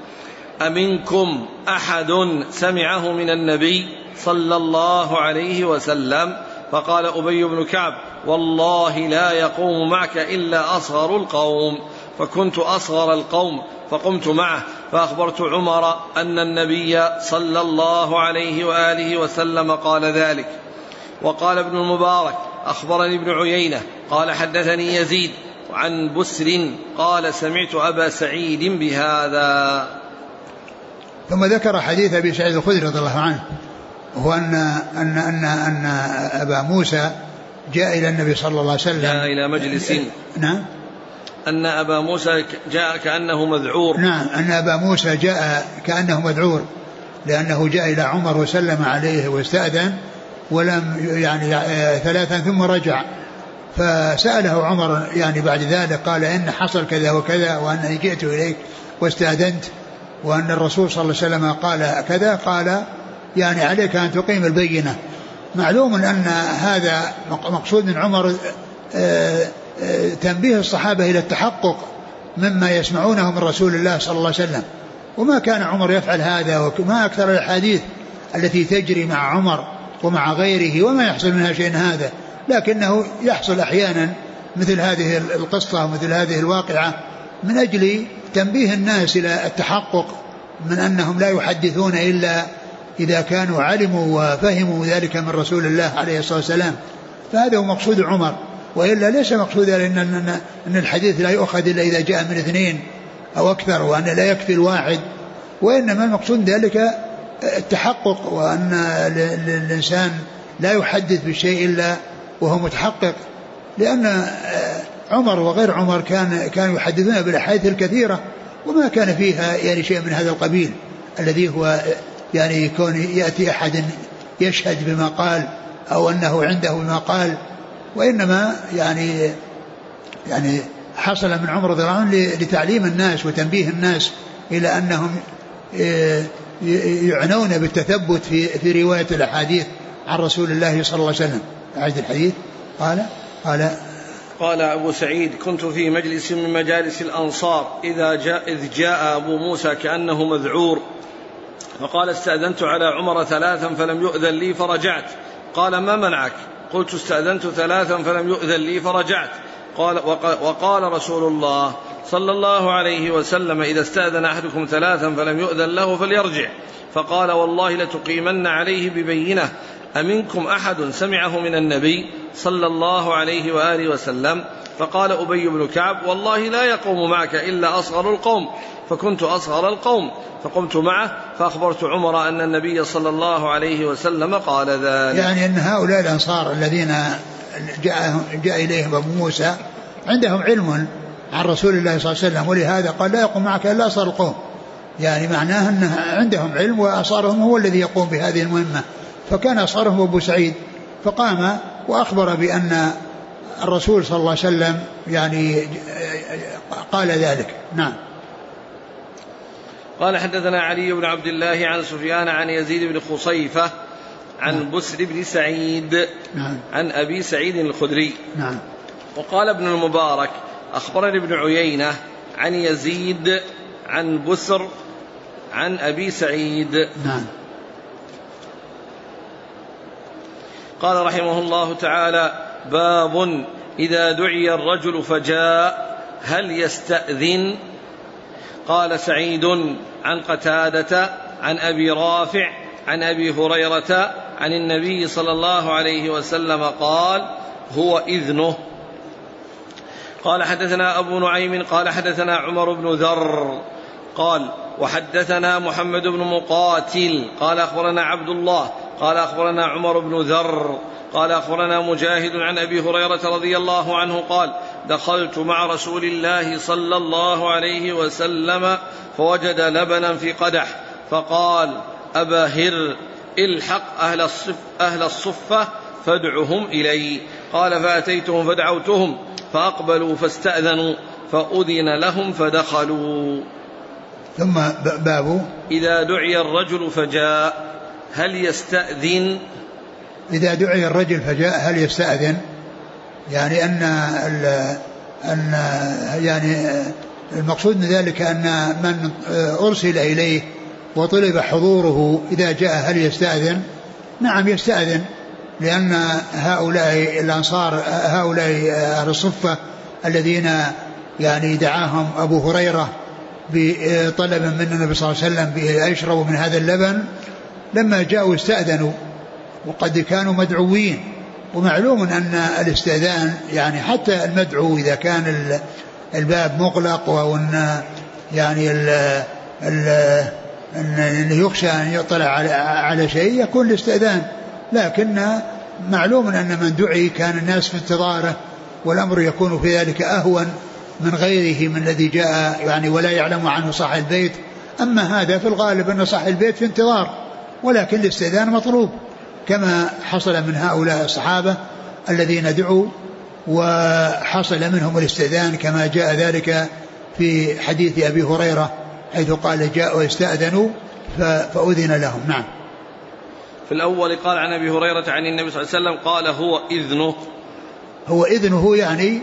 أمنكم أحد سمعه من النبي صلى الله عليه وسلم؟ فقال أبي بن كعب: والله لا يقوم معك إلا أصغر القوم. فكنت أصغر القوم فقمت معه، فأخبرت عمر أن النبي صلى الله عليه وآله وسلم قال ذلك. وقال ابن المبارك: أخبرني ابن عيينة قال حدثني يزيد عن بسر قال: سمعت أبا سعيد بهذا. ثم ذكر حديث أبي سعيد الخدري رضي الله عنه، وهو أن أبا موسى جاء إلى النبي صلى الله عليه وسلم، جاء إلى مجلس. نعم. أن أبا موسى جاء كأنه مذعور. نعم، أن أبا موسى جاء كأنه مذعور، لأنه جاء إلى عمر وسلم عليه واستأذن ولم يعني 3 ثم رجع، فسأله عمر يعني بعد ذلك قال: إن حصل كذا وكذا، وأنني جئت إليك واستأذنت، وأن الرسول صلى الله عليه وسلم قال كذا. قال: يعني عليك أن تقيم البينة. معلوم أن هذا مقصود من عمر تنبيه الصحابة إلى التحقق مما يسمعونه من رسول الله صلى الله عليه وسلم، وما كان عمر يفعل هذا، وما أكثر الحديث التي تجري مع عمر ومع غيره وما يحصل منها شيء هذا، لكنه يحصل أحيانا مثل هذه القصة ومثل هذه الواقعة من أجل تنبيه الناس إلى التحقق من أنهم لا يحدثون إلا إذا كانوا علموا وفهموا ذلك من رسول الله عليه الصلاة والسلام. فهذا هو مقصود عمر، وإلا ليس مقصود أن الحديث لا يؤخذ إلا إذا جاء من 2 أو أكثر، وأن لا يكفي الواحد، وإنما المقصود ذلك التحقق، وأن الإنسان لا يحدث بالشيء إلا وهو متحقق، لأن عمر وغير عمر كانوا يحدثون بالأحاديث الكثيرة وما كان فيها يعني شيء من هذا القبيل الذي هو يعني يكون يأتي أحد يشهد بما قال أو أنه عنده بما قال، وإنما يعني حصل من عمر رضي الله عنه لتعليم الناس وتنبيه الناس إلى أنهم يعنون بالتثبت في رواية الأحاديث عن رسول الله صلى الله عليه وسلم. أعد الحديث. قال أبو سعيد: كنت في مجلس من مجالس الأنصار إذ جاء أبو موسى كأنه مذعور فقال: استأذنت على عمر 3 فلم يؤذن لي فرجعت. قال: ما منعك؟ قلت: استأذنت 3 فلم يؤذن لي فرجعت. وقال رسول الله صلى الله عليه وسلم: إذا استأذن أحدكم 3 فلم يؤذن له فليرجع. فقال: والله لتقيمن عليه ببينة أمنكم أحد سمعه من النبي صلى الله عليه وآله وسلم؟ فقال أبي بن كعب: والله لا يقوم معك إلا أصغر القوم. فكنت أصغر القوم فقمت معه فأخبرت عمر أن النبي صلى الله عليه وسلم قال ذلك. يعني أن هؤلاء الأنصار الذين جاء إليهم أبو موسى عندهم علم عن رسول الله صلى الله عليه وسلم، ولهذا قال: لا يقوم معك إلا أصغر القوم، يعني معناه أن عندهم علم وأصغرهم هو الذي يقوم بهذه المهمة. فكان أصغرهم أبو سعيد فقام وأخبر بأن الرسول صلى الله عليه وسلم يعني قال ذلك. نعم. قال: حدثنا علي بن عبد الله عن سفيان عن يزيد بن خصيفة عن بسر بن سعيد عن أبي سعيد الخدري. وقال ابن المبارك: أخبرني ابن عيينة عن يزيد عن بسر عن أبي سعيد. قال رحمه الله تعالى: باب إذا دعي الرجل فجاء هل يستأذن؟ قال سعيد عن قتادة عن أبي رافع عن أبي هريرة عن النبي صلى الله عليه وسلم قال: هو إذنه. قال: حدثنا أبو نعيم قال: حدثنا عمر بن ذر قال: وحدثنا محمد بن مقاتل قال: أخبرنا عبد الله قال: أخبرنا عمر بن ذر قال: أخبرنا مجاهد عن أبي هريرة رضي الله عنه قال: دخلت مع رسول الله صلى الله عليه وسلم فوجد لبنا في قدح فقال: أبا هر الحق أهل الصفة فادعهم إلي. قال: فأتيتهم فدعوتهم فأقبلوا فاستأذنوا فأذن لهم فدخلوا. ثم باب إذا دعي الرجل فجاء هل يستأذن؟ إذا دعي الرجل فجاء هل يستأذن؟ يعني أن يعني المقصود من ذلك أن من أرسل إليه وطلب حضوره إذا جاء هل يستأذن؟ نعم يستأذن، لأن هؤلاء الأنصار هؤلاء أهل الصفة الذين يعني دعاهم أبو هريرة بطلب من النبي صلى الله عليه وسلم بيشربوا من هذا اللبن، لما جاءوا استأذنوا وقد كانوا مدعوين. ومعلوم أن الاستئذان يعني حتى المدعو إذا كان الباب مغلق وأن يعني أن يخشى أن يطلع على شيء يكون الاستئذان، لكن معلوم أن من دعي كان الناس في انتظاره، والأمر يكون في ذلك أهون من غيره من الذي جاء يعني ولا يعلم عنه صاحب البيت. أما هذا في الغالب أن صاحب البيت في انتظار، ولكن الاستئذان مطلوب كما حصل من هؤلاء الصحابة الذين دعوا وحصل منهم الاستئذان كما جاء ذلك في حديث أبي هريرة حيث قال: جاءوا واستأذنوا فأذن لهم. نعم. في الأول قال عن أبي هريرة عن النبي صلى الله عليه وسلم قال: هو إذنه. هو إذنه يعني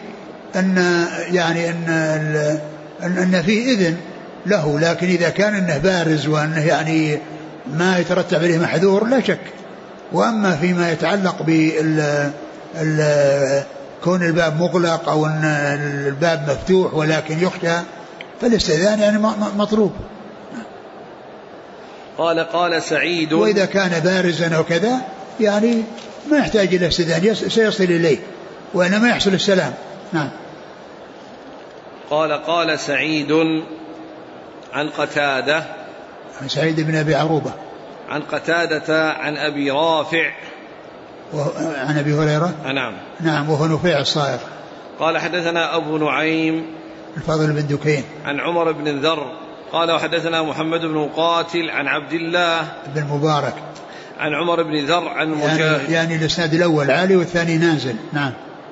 أن فيه إذن له، لكن إذا كان أنه بارز وأنه يعني ما يترتب عليه محذور لا شك. وأما فيما يتعلق كون الباب مغلق أو أن الباب مفتوح ولكن يخشى فالاستئذان يعني مطلوب. قال سعيد: وإذا كان بارزا أو كذا يعني ما يحتاج إلى استئذان، سيصل إليه وإنما يحصل السلام. نعم. قال سعيد عن قتادة عن سعيد بن أبي عروبة عن قتادة عن أبي رافع عن أبي هريرة. نعم. نعم. وهو نفيع الصائغ. قال حدثنا أبو نعيم الفضل بن دكين عن عمر بن ذر قال وحدثنا محمد بن مقاتل عن عبد الله بن مبارك عن عمر بن ذر عن مجاهد يعني الإسناد الأول عالي والثاني نازل. نعم.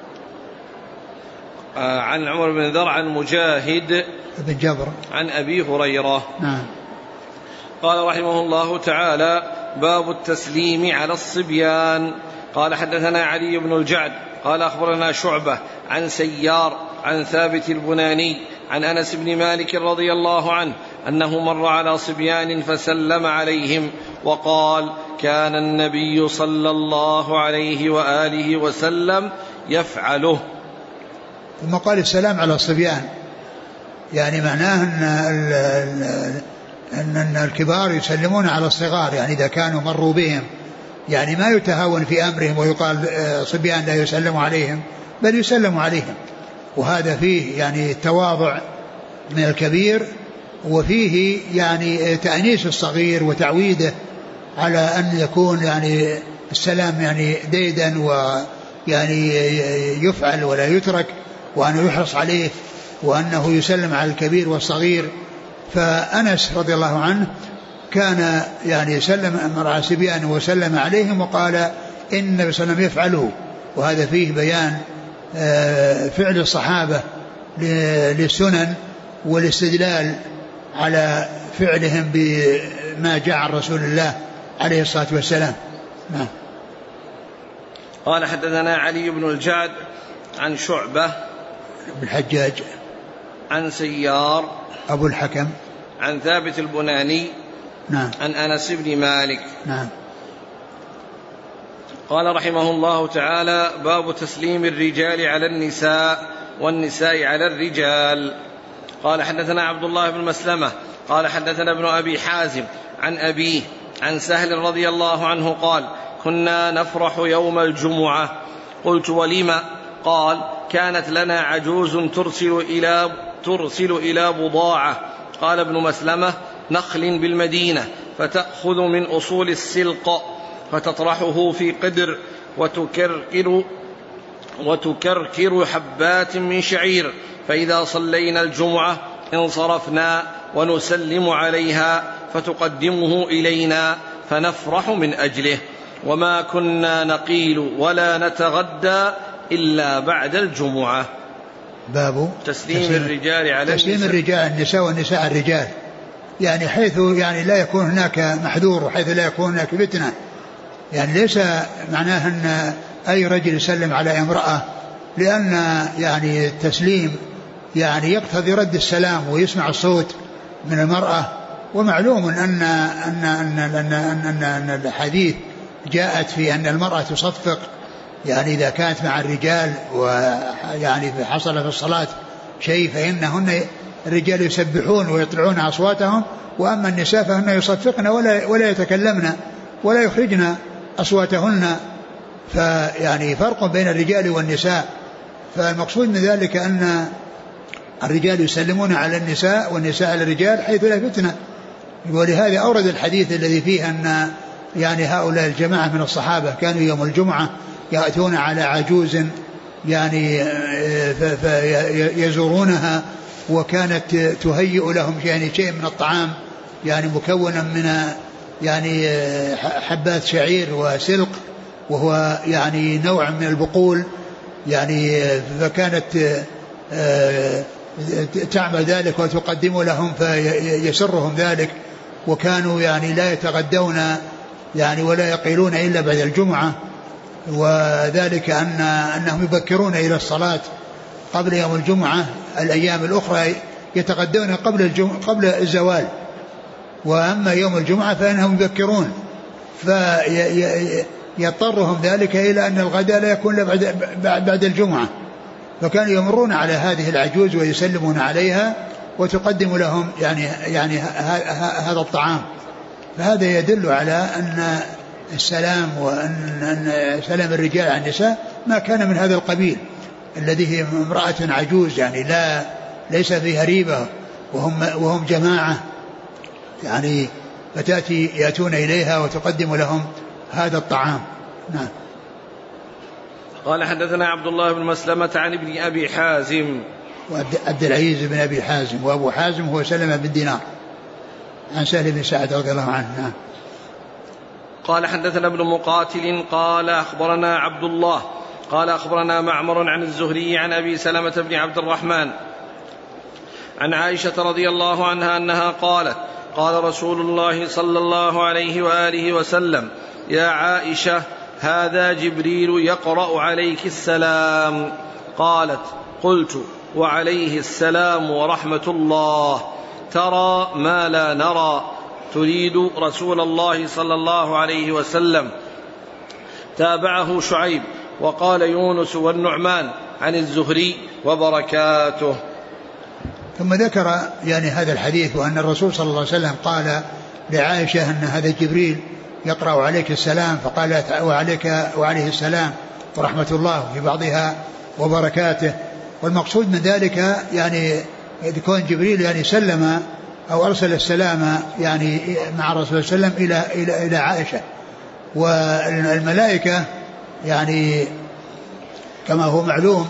عن عمر بن ذر عن مجاهد بن جبر عن أبي هريرة. نعم. قال رحمه الله تعالى باب التسليم على الصبيان. قال حدثنا علي بن الجعد قال أخبرنا شعبة عن سيار عن ثابت البناني عن أنس بن مالك رضي الله عنه أنه مر على صبيان فسلم عليهم وقال كان النبي صلى الله عليه وآله وسلم يفعله. ثم قال السلام على الصبيان، يعني معناه أن الكبار يسلمون على الصغار، يعني إذا كانوا مروا بهم، يعني ما يتهاون في أمرهم ويقال صبيان لا يسلم عليهم، بل يسلم عليهم. وهذا فيه يعني التواضع من الكبير، وفيه يعني تأنيس الصغير وتعويده على أن يكون يعني السلام يعني ديدا ويعني يفعل ولا يترك، وأنه يحرص عليه، وأنه يسلم على الكبير والصغير. فأنس رضي الله عنه كان يعني سلم على صبيان وسلم عليهم وقال إن النبي صلى الله عليه وسلم يفعله. وهذا فيه بيان فعل الصحابة للسنن والاستدلال على فعلهم بما جاء عن رسول الله عليه الصلاة والسلام. نعم. قال حدثنا علي بن الجعد عن شعبة بن الحجاج عن سيار أبو الحكم عن ثابت البناني نعم عن أنس بن مالك. نعم. قال رحمه الله تعالى باب تسليم الرجال على النساء والنساء على الرجال. قال حدثنا عبد الله بن مسلمة قال حدثنا ابن أبي حازم عن أبيه عن سهل رضي الله عنه قال كنا نفرح يوم الجمعة. قلت ولم؟ قال كانت لنا عجوز ترسل إلى بضاعة. قال ابن مسلمة نخل بالمدينة فتأخذ من أصول السلق فتطرحه في قدر وتكركر حبات من شعير، فإذا صلينا الجمعة انصرفنا ونسلم عليها فتقدمه إلينا فنفرح من أجله، وما كنا نقيل ولا نتغدى إلا بعد الجمعة. باب تسليم الرجال على تسليم الرجال النساء والنساء الرجال، يعني حيث يعني لا يكون هناك محذور وحيث لا يكون هناك فتنة. يعني ليس معناه أن أي رجل يسلم على امرأة، لأن يعني التسليم يعني يقتضي رد السلام ويسمع الصوت من المرأة. ومعلوم أن الحديث جاءت في أن المرأة تصفق، يعني إذا كانت مع الرجال ويعني حصل في الصلاة شيء فإنهن الرجال يسبحون ويطلعون أصواتهم، وأما النساء فهن يصفقن ولا يتكلمن ولا يخرجن أصواتهن. فيعني فرق بين الرجال والنساء. فالمقصود من ذلك أن الرجال يسلمون على النساء والنساء على الرجال حيث لا فتنة. ولهذا أورد الحديث الذي فيه أن يعني هؤلاء الجماعة من الصحابة كانوا يوم الجمعة يأتون على عجوز يعني يزورونها، وكانت تهيئ لهم يعني شيء من الطعام يعني مكونا من يعني حبات شعير وسلق، وهو يعني نوع من البقول يعني. فكانت تعمل ذلك وتقدم لهم فيسرهم ذلك. وكانوا يعني لا يتغدون يعني ولا يقيلون إلا بعد الجمعة، وذلك أنهم يبكرون إلى الصلاة قبل يوم الجمعة. الأيام الأخرى يتغدون قبل الزوال، وأما يوم الجمعة فإنهم يبكرون، فيضطرهم ذلك إلى أن الغداء لا يكون بعد الجمعة. فكانوا يمرون على هذه العجوز ويسلمون عليها وتقدم لهم يعني هذا الطعام. فهذا يدل على أن السلام وأن سلام الرجال على النساء ما كان من هذا القبيل الذي هي امرأة عجوز، يعني ليس فيها ريبة وهم جماعة يعني، يأتون إليها وتقدم لهم هذا الطعام. نعم. قال حدثنا عبد الله بن مسلمة عن ابن أبي حازم عبد العزيز بن أبي حازم، وأبو حازم هو سلمة بن دينار عن سهل بن سعد رضي الله عنه. قال حدثنا ابن مقاتل قال أخبرنا عبد الله قال أخبرنا معمر عن الزهري عن أبي سلمة بن عبد الرحمن عن عائشة رضي الله عنها أنها قالت قال رسول الله صلى الله عليه وآله وسلم يا عائشة هذا جبريل يقرأ عليك السلام. قالت قلت وعليه السلام ورحمة الله، ترى ما لا نرى، تريد رسول الله صلى الله عليه وسلم. تابعه شعيب وقال يونس والنعمان عن الزهري وبركاته. ثم ذكر يعني هذا الحديث وأن الرسول صلى الله عليه وسلم قال لعائشة أن هذا جبريل يقرأ عليك السلام، فقالت وعليه السلام ورحمة الله في بعضها وبركاته. والمقصود من ذلك يعني كون جبريل يعني سلم أو أرسل السلام يعني مع الرسول صلى الله عليه وسلم إلى عائشة. والملائكة يعني كما هو معلوم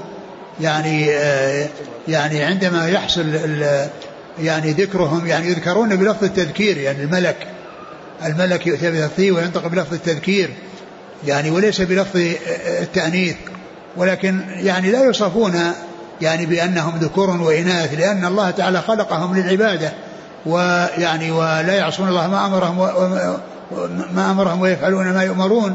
يعني عندما يحصل يعني ذكرهم يعني يذكرون بلفظ التذكير، يعني الملك يؤتى بالثي وينطق بلفظ التذكير يعني وليس بلفظ التأنيث، ولكن يعني لا يوصفون يعني بأنهم ذكور وإناث، لأن الله تعالى خلقهم للعبادة ويعني ولا يعصون الله ما أمرهم ويفعلون ما يؤمرون.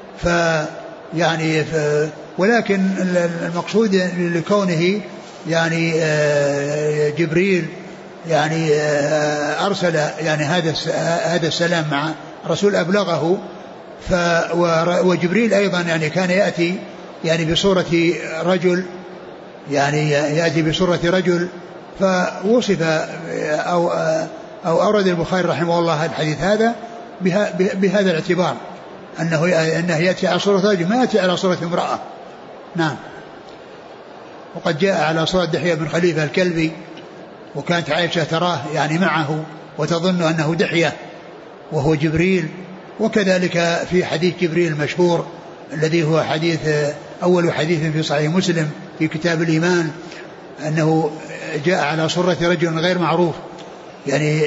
يعني ولكن المقصود لكونه يعني جبريل يعني أرسل يعني هذا السلام مع رسول أبلغه. وجبريل أيضا يعني كان يأتي يعني بصورة رجل، يعني يأتي بصورة رجل، فوصف أو أورد البخاري رحمه الله الحديث هذا بهذا الاعتبار أنه يأتي على صورة رجل ما يأتي على صورة امرأة. نعم. وقد جاء على صورة دحية بن خليفة الكلبي، وكانت عائشة تراه يعني معه وتظن أنه دحية وهو جبريل. وكذلك في حديث جبريل المشهور الذي هو أول حديث في صحيح مسلم في كتاب الإيمان، أنه جاء على صورة رجل غير معروف، يعني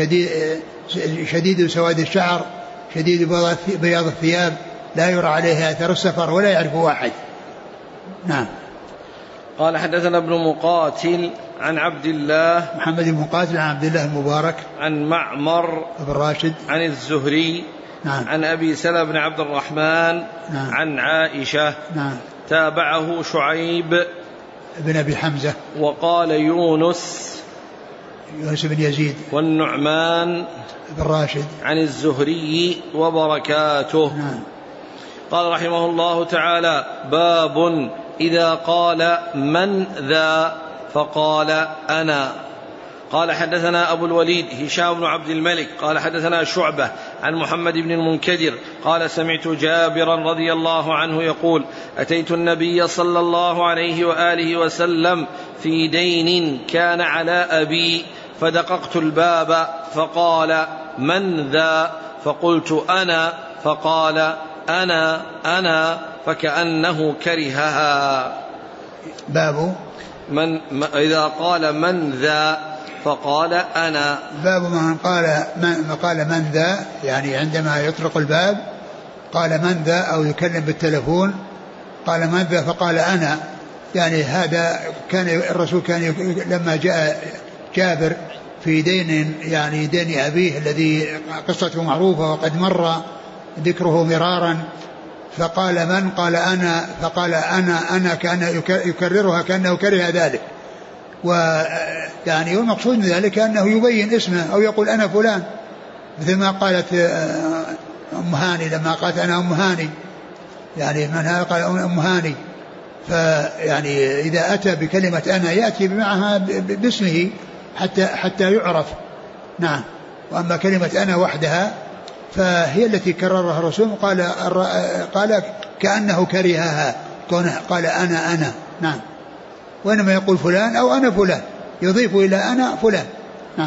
شديد سواد الشعر، شديد بياض الثياب، لا يرى عليه أثر السفر ولا يعرفه أحد. نعم. قال حدثنا ابن مقاتل عن عبد الله محمد بن مقاتل عن عبد الله المبارك عن معمر بن راشد عن الزهري نعم. عن أبي سلمة بن عبد الرحمن نعم. عن عائشة نعم. تابعه شعيب بن أبي حمزة وقال يونس بن يزيد والنعمان بن راشد عن الزهري وبركاته. نعم. قال رحمه الله تعالى باب إذا قال من ذا فقال أنا. قال حدثنا أبو الوليد هشام بن عبد الملك قال حدثنا شعبة عن محمد بن المنكدر قال سمعت جابرا رضي الله عنه يقول أتيت النبي صلى الله عليه وآله وسلم في دين كان على أبي فدققت الباب فقال من ذا فقلت أنا فقال أنا فكأنه كرهها. باب إذا قال من ذا فقال أنا. باب من قال من ذا، يعني عندما يطرق الباب قال من ذا أو يكلم بالتلفون قال من ذا فقال أنا. يعني هذا كان الرسول لما جاء جابر في دين يعني دين أبيه الذي قصته معروفة وقد مر ذكره مرارا، فقال من قال أنا فقال أنا كأنه يكررها كأنه كره ذلك. ويعني والمقصود من ذلك أنه يبين اسمه أو يقول أنا فلان، مثل ما قالت أم هاني لما قالت أنا أم هاني، يعني من هذا قال أم هاني. فيعني إذا أتى بكلمة أنا يأتي معها باسمه حتى يعرف. نعم. وأما كلمة أنا وحدها فهي التي كررها الرسول قال كأنه كرهها كونه قال أنا. نعم. وإنما يقول فلان أو أنا فلان، يضيف إلى أنا فلان. نعم.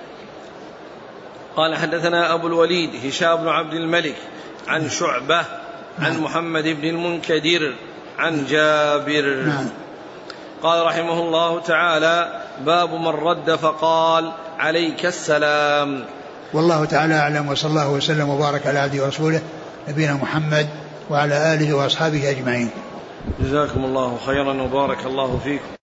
قال حدثنا أبو الوليد هشام بن عبد الملك عن شعبة عن محمد بن المنكدر عن جابر. نعم. قال رحمه الله تعالى: باب من رد فقال عليك السلام. والله تعالى أعلم، وصلى الله وسلم وبارك على عبده ورسوله نبينا محمد وعلى آله وأصحابه أجمعين. جزاكم الله خيرا وبارك الله فيكم.